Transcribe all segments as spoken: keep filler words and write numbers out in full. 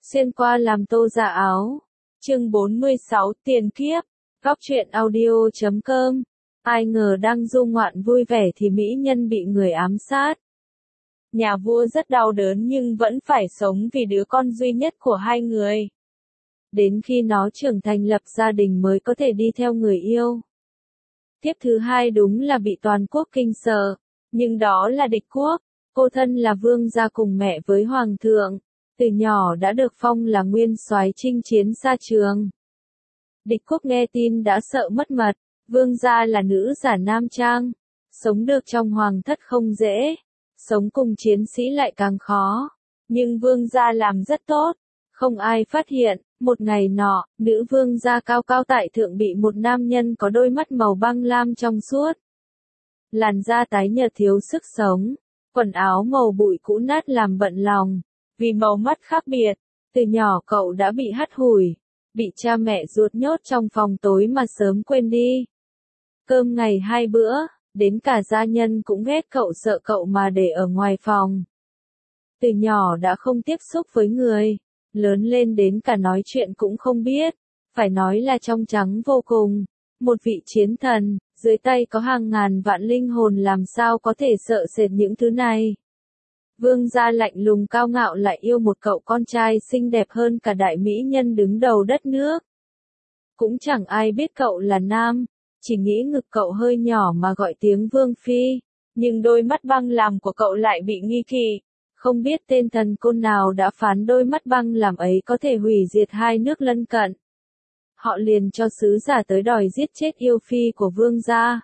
Xuyên qua làm tô giả áo. Chương bốn mươi sáu Tiền kiếp. Góc truyện audio chấm com. Ai ngờ đang du ngoạn vui vẻ thì mỹ nhân bị người ám sát. Nhà vua rất đau đớn nhưng vẫn phải sống vì đứa con duy nhất của hai người. Đến khi nó trưởng thành lập gia đình mới có thể đi theo người yêu. Tiếp thứ hai đúng là bị toàn quốc kinh sợ, nhưng đó là địch quốc. Cô thân là vương gia cùng mẹ với hoàng thượng, từ nhỏ đã được phong là nguyên soái chinh chiến xa trường. Địch quốc nghe tin đã sợ mất mật, vương gia là nữ giả nam trang, sống được trong hoàng thất không dễ, sống cùng chiến sĩ lại càng khó, nhưng vương gia làm rất tốt, không ai phát hiện. Một ngày nọ, nữ vương gia cao cao tại thượng bị một nam nhân có đôi mắt màu băng lam trong suốt, làn da tái nhợt thiếu sức sống, quần áo màu bụi cũ nát làm bận lòng. Vì màu mắt khác biệt, từ nhỏ cậu đã bị hắt hủi, bị cha mẹ ruột nhốt trong phòng tối mà sớm quên đi. Cơm ngày hai bữa, đến cả gia nhân cũng ghét cậu sợ cậu mà để ở ngoài phòng. Từ nhỏ đã không tiếp xúc với người, lớn lên đến cả nói chuyện cũng không biết, phải nói là trong trắng vô cùng. Một vị chiến thần, dưới tay có hàng ngàn vạn linh hồn làm sao có thể sợ sệt những thứ này. Vương gia lạnh lùng cao ngạo lại yêu một cậu con trai xinh đẹp hơn cả đại mỹ nhân đứng đầu đất nước. Cũng chẳng ai biết cậu là nam, chỉ nghĩ ngực cậu hơi nhỏ mà gọi tiếng vương phi, nhưng đôi mắt băng làm của cậu lại bị nghi kỵ. Không biết tên thần côn nào đã phán đôi mắt băng làm ấy có thể hủy diệt hai nước lân cận. Họ liền cho sứ giả tới đòi giết chết yêu phi của vương gia.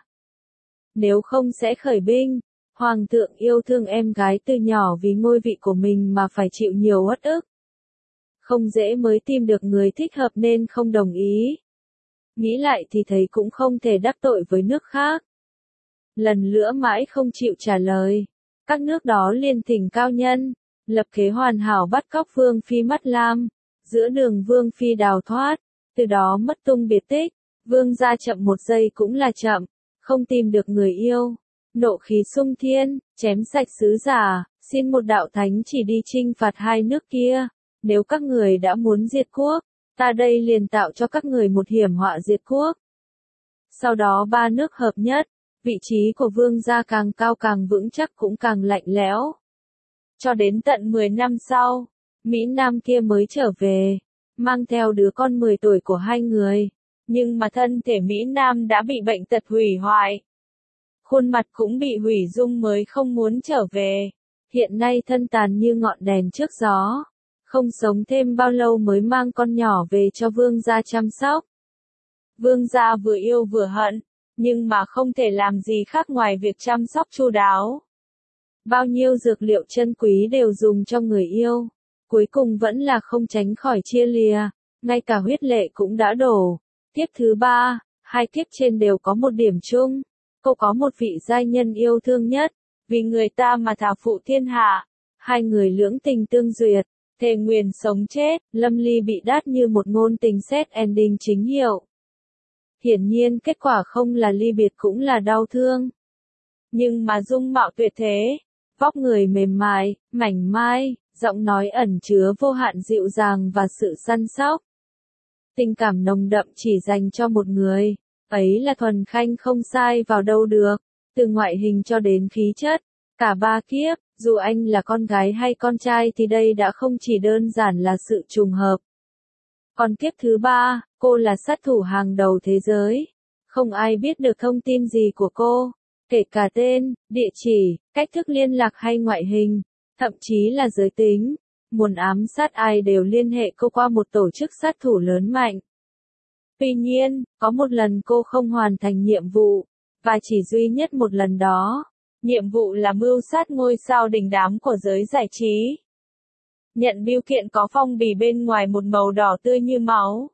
Nếu không sẽ khởi binh. Hoàng thượng yêu thương em gái từ nhỏ vì ngôi vị của mình mà phải chịu nhiều uất ức. Không dễ mới tìm được người thích hợp nên không đồng ý. Nghĩ lại thì thấy cũng không thể đắc tội với nước khác. Lần nữa mãi không chịu trả lời. Các nước đó liền thỉnh cao nhân, lập kế hoàn hảo bắt cóc vương phi mắt lam. Giữa đường vương phi đào thoát, từ đó mất tung biệt tích. Vương gia chậm một giây cũng là chậm, không tìm được người yêu. Nộ khí sung thiên, chém sạch sứ giả, xin một đạo thánh chỉ đi chinh phạt hai nước kia. Nếu các người đã muốn diệt quốc, ta đây liền tạo cho các người một hiểm họa diệt quốc. Sau đó ba nước hợp nhất, vị trí của vương gia càng cao càng vững chắc cũng càng lạnh lẽo. Cho đến tận mười năm sau, Mỹ Nam kia mới trở về, mang theo đứa con mười tuổi của hai người. Nhưng mà thân thể Mỹ Nam đã bị bệnh tật hủy hoại. Khuôn mặt cũng bị hủy dung mới không muốn trở về. Hiện nay thân tàn như ngọn đèn trước gió. Không sống thêm bao lâu mới mang con nhỏ về cho vương gia chăm sóc. Vương gia vừa yêu vừa hận, nhưng mà không thể làm gì khác ngoài việc chăm sóc chu đáo. Bao nhiêu dược liệu chân quý đều dùng cho người yêu. Cuối cùng vẫn là không tránh khỏi chia lìa, ngay cả huyết lệ cũng đã đổ. Tiếp thứ ba, hai kiếp trên đều có một điểm chung. Cô có một vị giai nhân yêu thương nhất, vì người ta mà thảo phụ thiên hạ. Hai người lưỡng tình tương duyệt, thề nguyền sống chết, lâm ly bị đát như một ngôn tình sad ending chính hiệu. Hiển nhiên kết quả không là ly biệt cũng là đau thương. Nhưng mà dung mạo tuyệt thế, vóc người mềm mại, mảnh mai, giọng nói ẩn chứa vô hạn dịu dàng và sự săn sóc. Tình cảm nồng đậm chỉ dành cho một người. Ấy là thuần khanh không sai vào đâu được, từ ngoại hình cho đến khí chất, cả ba kiếp, dù anh là con gái hay con trai thì đây đã không chỉ đơn giản là sự trùng hợp. Còn kiếp thứ ba, cô là sát thủ hàng đầu thế giới, không ai biết được thông tin gì của cô, kể cả tên, địa chỉ, cách thức liên lạc hay ngoại hình, thậm chí là giới tính, muốn ám sát ai đều liên hệ cô qua một tổ chức sát thủ lớn mạnh. Tuy nhiên, có một lần cô không hoàn thành nhiệm vụ, và chỉ duy nhất một lần đó. Nhiệm vụ là mưu sát ngôi sao đình đám của giới giải trí. Nhận bưu kiện có phong bì bên ngoài một màu đỏ tươi như máu.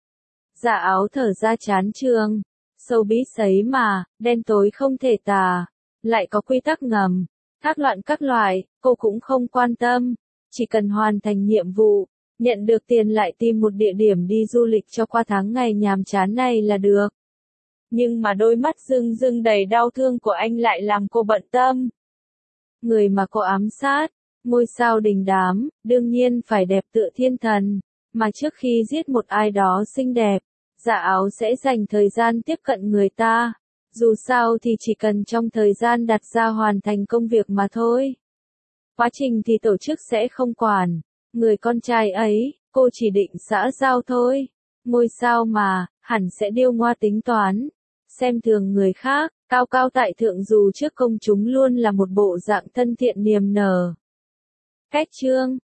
Giả áo thở ra chán trường. Showbiz ấy mà, đen tối không thể tả. Lại có quy tắc ngầm. Thác loạn các loại, cô cũng không quan tâm. Chỉ cần hoàn thành nhiệm vụ. Nhận được tiền lại tìm một địa điểm đi du lịch cho qua tháng ngày nhàm chán này là được. Nhưng mà đôi mắt rưng rưng đầy đau thương của anh lại làm cô bận tâm. Người mà cô ám sát, Ngôi sao đình đám, đương nhiên phải đẹp tựa thiên thần, mà trước khi giết một ai đó xinh đẹp, Dạ Áo sẽ dành thời gian tiếp cận người ta. Dù sao thì chỉ cần trong thời gian đặt ra hoàn thành công việc mà thôi. Quá trình thì tổ chức sẽ không quản. Người con trai ấy, cô chỉ định xã giao thôi. Ngôi sao mà, hẳn sẽ điêu ngoa tính toán. Xem thường người khác, cao cao tại thượng dù trước công chúng luôn là một bộ dạng thân thiện niềm nở. Cách chương